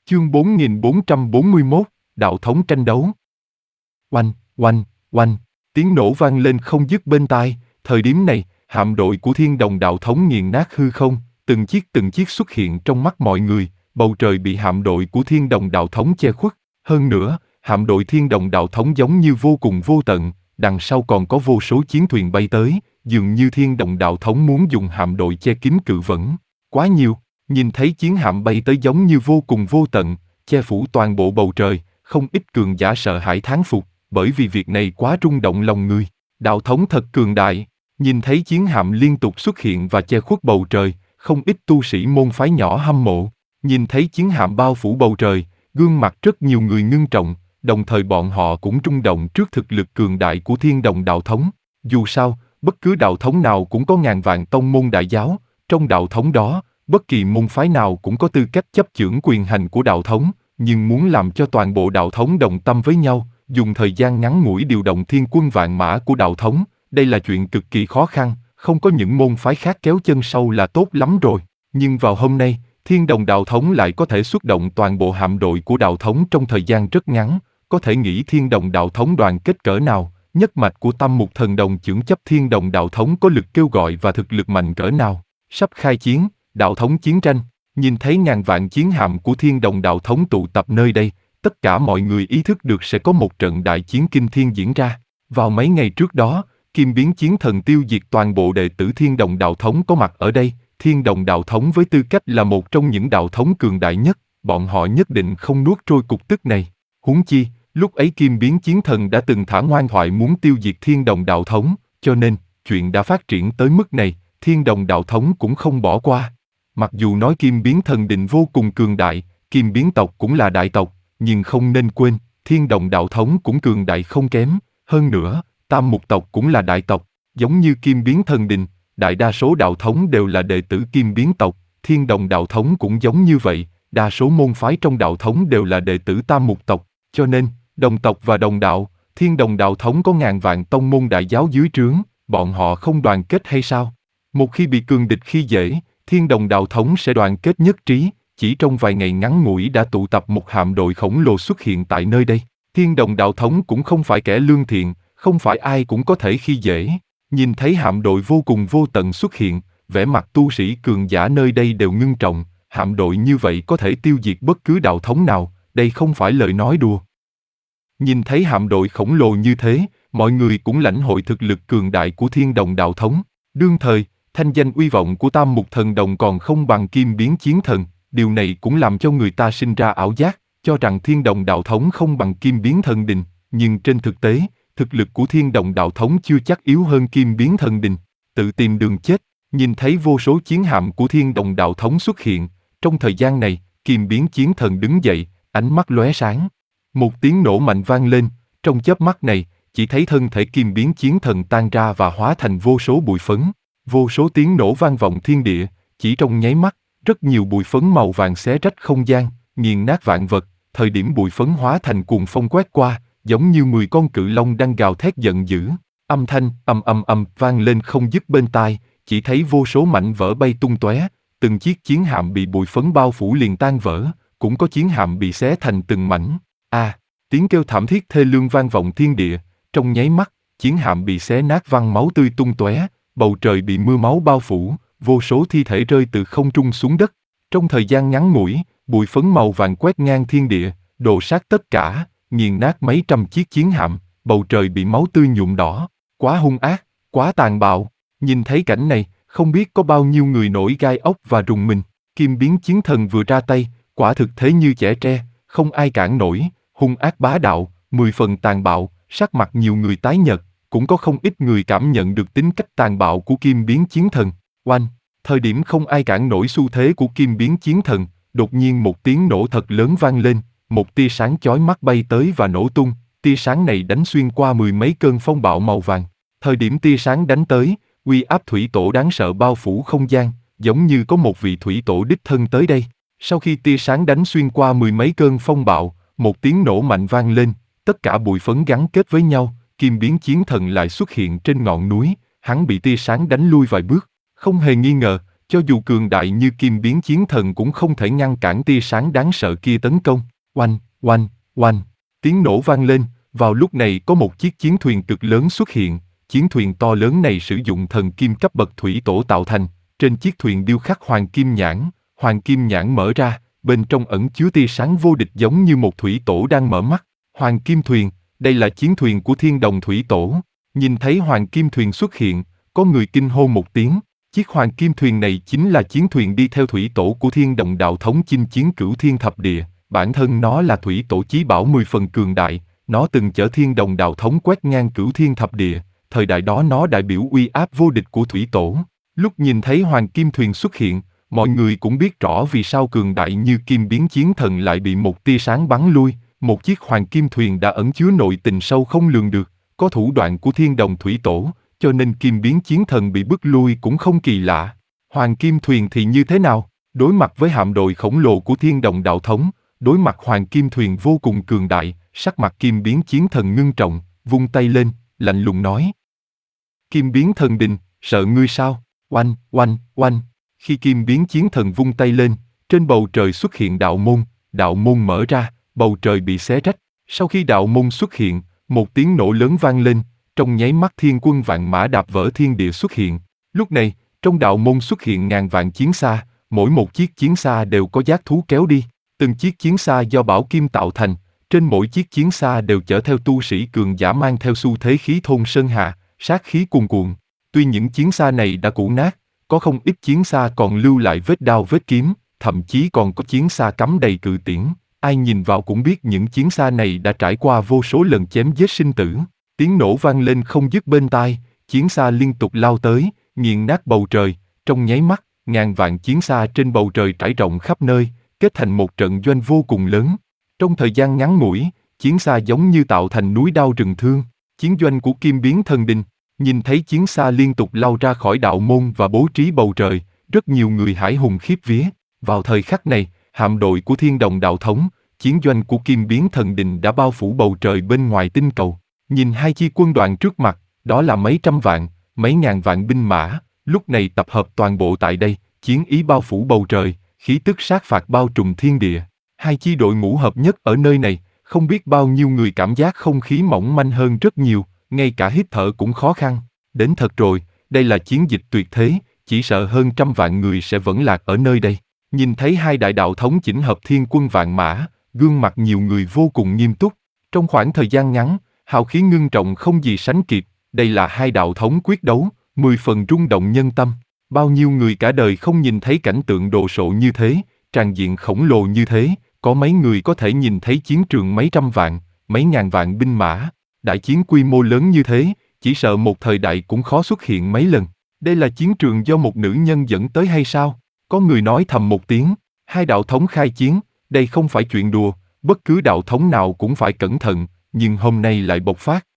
Chương 4441, Đạo thống tranh đấu. Oanh, oanh, oanh, tiếng nổ vang lên không dứt bên tai. Thời điểm này, hạm đội của Thiên Đồng Đạo thống nghiền nát hư không, từng chiếc xuất hiện trong mắt mọi người, bầu trời bị hạm đội của Thiên Đồng Đạo thống che khuất. Hơn nữa, hạm đội Thiên Đồng Đạo thống giống như vô cùng vô tận, đằng sau còn có vô số chiến thuyền bay tới, dường như Thiên Đồng Đạo thống muốn dùng hạm đội che kín cự vẫn. Quá nhiều. Nhìn thấy chiến hạm bay tới giống như vô cùng vô tận, che phủ toàn bộ bầu trời, không ít cường giả sợ hãi thán phục, bởi vì việc này quá rung động lòng người. Đạo thống thật cường đại, nhìn thấy chiến hạm liên tục xuất hiện và che khuất bầu trời, không ít tu sĩ môn phái nhỏ hâm mộ. Nhìn thấy chiến hạm bao phủ bầu trời, gương mặt rất nhiều người ngưng trọng, đồng thời bọn họ cũng rung động trước thực lực cường đại của Thiên Đồng Đạo thống. Dù sao, bất cứ đạo thống nào cũng có ngàn vạn tông môn đại giáo, trong đạo thống đó, bất kỳ môn phái nào cũng có tư cách chấp chưởng quyền hành của đạo thống, nhưng muốn làm cho toàn bộ đạo thống đồng tâm với nhau, dùng thời gian ngắn ngủi điều động thiên quân vạn mã của đạo thống, đây là chuyện cực kỳ khó khăn, không có những môn phái khác kéo chân sau là tốt lắm rồi. Nhưng vào hôm nay, Thiên Đồng Đạo thống lại có thể xuất động toàn bộ hạm đội của đạo thống trong thời gian rất ngắn, có thể nghĩ Thiên Đồng Đạo thống đoàn kết cỡ nào, nhất mạch của Tam Mục Thần Đồng chưởng chấp Thiên Đồng Đạo thống có lực kêu gọi và thực lực mạnh cỡ nào. Sắp khai chiến, đạo thống chiến tranh, nhìn thấy ngàn vạn chiến hạm của Thiên Đồng Đạo thống tụ tập nơi đây, tất cả mọi người ý thức được sẽ có một trận đại chiến kinh thiên diễn ra. Vào mấy ngày trước đó, Kim Biến Chiến Thần tiêu diệt toàn bộ đệ tử Thiên Đồng Đạo thống có mặt ở đây. Thiên Đồng Đạo thống với tư cách là một trong những đạo thống cường đại nhất, bọn họ nhất định không nuốt trôi cục tức này. Huống chi, lúc ấy Kim Biến Chiến Thần đã từng thả ngoan thoại muốn tiêu diệt Thiên Đồng Đạo thống, cho nên, chuyện đã phát triển tới mức này, Thiên Đồng Đạo thống cũng không bỏ qua. Mặc dù nói Kim Biến Thần Đình vô cùng cường đại, Kim Biến tộc cũng là đại tộc, nhưng không nên quên, Thiên Đồng Đạo thống cũng cường đại không kém. Hơn nữa, Tam Mục tộc cũng là đại tộc, giống như Kim Biến Thần Đình, đại đa số đạo thống đều là đệ tử Kim Biến tộc, Thiên Đồng Đạo thống cũng giống như vậy, đa số môn phái trong đạo thống đều là đệ tử Tam Mục tộc, cho nên, đồng tộc và đồng đạo, Thiên Đồng Đạo thống có ngàn vạn tông môn đại giáo dưới trướng, bọn họ không đoàn kết hay sao? Một khi bị cường địch khi dễ, Thiên Đồng Đạo thống sẽ đoàn kết nhất trí, chỉ trong vài ngày ngắn ngủi đã tụ tập một hạm đội khổng lồ xuất hiện tại nơi đây. Thiên Đồng Đạo thống cũng không phải kẻ lương thiện, không phải ai cũng có thể khi dễ. Nhìn thấy hạm đội vô cùng vô tận xuất hiện, vẻ mặt tu sĩ cường giả nơi đây đều ngưng trọng, hạm đội như vậy có thể tiêu diệt bất cứ đạo thống nào, đây không phải lời nói đùa. Nhìn thấy hạm đội khổng lồ như thế, mọi người cũng lãnh hội thực lực cường đại của Thiên Đồng Đạo thống. Đương thời, thanh danh uy vọng của Tam Mục Thần Đồng còn không bằng Kim Biến Chiến Thần, điều này cũng làm cho người ta sinh ra ảo giác, cho rằng Thiên Đồng Đạo thống không bằng Kim Biến Thần Đình, nhưng trên thực tế, thực lực của Thiên Đồng Đạo thống chưa chắc yếu hơn Kim Biến Thần Đình. Tự tìm đường chết, nhìn thấy vô số chiến hạm của Thiên Đồng Đạo thống xuất hiện, trong thời gian này, Kim Biến Chiến Thần đứng dậy, ánh mắt lóe sáng. Một tiếng nổ mạnh vang lên, trong chớp mắt này, chỉ thấy thân thể Kim Biến Chiến Thần tan ra và hóa thành vô số bụi phấn. Vô số tiếng nổ vang vọng thiên địa, chỉ trong nháy mắt, rất nhiều bụi phấn màu vàng xé rách không gian, nghiền nát vạn vật, thời điểm bụi phấn hóa thành cuồng phong quét qua, giống như 10 con cự long đang gào thét giận dữ. Âm thanh ầm vang lên không dứt bên tai, chỉ thấy vô số mảnh vỡ bay tung tóe, từng chiếc chiến hạm bị bụi phấn bao phủ liền tan vỡ, cũng có chiến hạm bị xé thành từng mảnh. Tiếng kêu thảm thiết thê lương vang vọng thiên địa, trong nháy mắt, chiến hạm bị xé nát văng máu tươi tung tóe, bầu trời bị mưa máu bao phủ, vô số thi thể rơi từ không trung xuống đất. Trong thời gian ngắn ngủi, bụi phấn màu vàng quét ngang thiên địa, đồ sát tất cả, nghiền nát mấy trăm chiếc chiến hạm, bầu trời bị máu tươi nhuộm đỏ. Quá hung ác, quá tàn bạo. Nhìn thấy cảnh này, không biết có bao nhiêu người nổi gai ốc và rùng mình. Kim Biến Chiến Thần vừa ra tay, quả thực thế như chẻ tre, không ai cản nổi, hung ác bá đạo, 10 phần tàn bạo, sắc mặt nhiều người tái nhợt, cũng có không ít người cảm nhận được tính cách tàn bạo của Kim Biến Chiến Thần. Oanh, thời điểm không ai cản nổi xu thế của Kim Biến Chiến Thần, đột nhiên một tiếng nổ thật lớn vang lên, một tia sáng chói mắt bay tới và nổ tung, tia sáng này đánh xuyên qua 10 mấy cơn phong bạo màu vàng. Thời điểm tia sáng đánh tới, uy áp thủy tổ đáng sợ bao phủ không gian, giống như có một vị thủy tổ đích thân tới đây. Sau khi tia sáng đánh xuyên qua 10 mấy cơn phong bạo, một tiếng nổ mạnh vang lên, tất cả bụi phấn gắn kết với nhau, Kim Biến Chiến Thần lại xuất hiện trên ngọn núi, hắn bị tia sáng đánh lui vài bước. Không hề nghi ngờ, Cho dù cường đại như kim biến chiến thần cũng không thể ngăn cản tia sáng đáng sợ kia tấn công. Oanh, oanh, oanh. Tiếng nổ vang lên, vào lúc này có một chiếc chiến thuyền cực lớn xuất hiện. Chiến thuyền to lớn này sử dụng thần kim cấp bậc thủy tổ tạo thành. Trên chiếc thuyền điêu khắc hoàng kim nhãn mở ra, bên trong ẩn chứa tia sáng vô địch giống như một thủy tổ đang mở mắt. Hoàng kim thuyền, đây là chiến thuyền của Thiên Đồng thủy tổ. Nhìn thấy hoàng kim thuyền xuất hiện, có người kinh hô một tiếng. Chiếc hoàng kim thuyền này chính là chiến thuyền đi theo thủy tổ của Thiên Đồng đạo thống chinh chiến cửu thiên thập địa. Bản thân nó là thủy tổ chí bảo 10 phần cường đại, nó từng chở Thiên Đồng đạo thống quét ngang cửu thiên thập địa. Thời đại đó nó đại biểu uy áp vô địch của thủy tổ. Lúc nhìn thấy hoàng kim thuyền xuất hiện, mọi người cũng biết rõ vì sao cường đại như kim biến chiến thần lại bị một tia sáng bắn lui. Một chiếc hoàng kim thuyền đã ẩn chứa nội tình sâu không lường được, có thủ đoạn của Thiên Đồng thủy tổ, cho nên kim biến chiến thần bị bức lui cũng không kỳ lạ. Hoàng kim thuyền thì như thế nào? Đối mặt với hạm đội khổng lồ của Thiên Đồng đạo thống, đối mặt hoàng kim thuyền vô cùng cường đại, sắc mặt kim biến chiến thần ngưng trọng, vung tay lên, lạnh lùng nói. Kim biến thần đình, sợ ngươi sao? Oanh, oanh, oanh. Khi kim biến chiến thần vung tay lên, trên bầu trời xuất hiện đạo môn mở ra, bầu trời bị xé rách. Sau khi đạo môn xuất hiện, một tiếng nổ lớn vang lên, trong nháy mắt thiên quân vạn mã đạp vỡ thiên địa xuất hiện. Lúc này, trong đạo môn xuất hiện ngàn vạn chiến xa, mỗi một chiếc chiến xa đều có giác thú kéo đi. Từng chiếc chiến xa do bảo kim tạo thành, trên mỗi chiếc chiến xa đều chở theo tu sĩ cường giả mang theo xu thế khí thôn sơn hà, sát khí cuồn cuộn. Tuy những chiến xa này đã cũ nát, có không ít chiến xa còn lưu lại vết đao vết kiếm, thậm chí còn có chiến xa cắm đầy cự tiễn. Ai nhìn vào cũng biết những chiến xa này đã trải qua vô số lần chém giết sinh tử. Tiếng nổ vang lên không dứt bên tai, chiến xa liên tục lao tới, nghiền nát bầu trời. Trong nháy mắt, ngàn vạn chiến xa trên bầu trời trải rộng khắp nơi, kết thành một trận doanh vô cùng lớn. Trong thời gian ngắn ngủi, chiến xa giống như tạo thành núi đao rừng thương. Chiến doanh của Kim biến thần đình, nhìn thấy chiến xa liên tục lao ra khỏi đạo môn và bố trí bầu trời, rất nhiều người hải hùng khiếp vía. Vào thời khắc này, hạm đội của Thiên Đồng đạo thống, chiến doanh của Kim biến thần đình đã bao phủ bầu trời bên ngoài tinh cầu. Nhìn hai chi quân đoàn trước mặt, đó là mấy trăm vạn, mấy ngàn vạn binh mã, lúc này tập hợp toàn bộ tại đây, chiến ý bao phủ bầu trời, khí tức sát phạt bao trùm thiên địa. Hai chi đội ngũ hợp nhất ở nơi này, không biết bao nhiêu người cảm giác không khí mỏng manh hơn rất nhiều, ngay cả hít thở cũng khó khăn. Đến thật rồi, đây là chiến dịch tuyệt thế, chỉ sợ hơn trăm vạn người sẽ vẫn lạc ở nơi đây. Nhìn thấy hai đại đạo thống chỉnh hợp thiên quân vạn mã, gương mặt nhiều người vô cùng nghiêm túc. Trong khoảng thời gian ngắn, hào khí ngưng trọng không gì sánh kịp, đây là hai đạo thống quyết đấu, 10 phần rung động nhân tâm. Bao nhiêu người cả đời không nhìn thấy cảnh tượng đồ sộ như thế, tràn diện khổng lồ như thế, có mấy người có thể nhìn thấy chiến trường mấy trăm vạn, mấy ngàn vạn binh mã, đại chiến quy mô lớn như thế, chỉ sợ một thời đại cũng khó xuất hiện mấy lần. Đây là chiến trường do một nữ nhân dẫn tới hay sao? Có người nói thầm một tiếng, hai đạo thống khai chiến, đây không phải chuyện đùa, bất cứ đạo thống nào cũng phải cẩn thận, nhưng hôm nay lại bộc phát,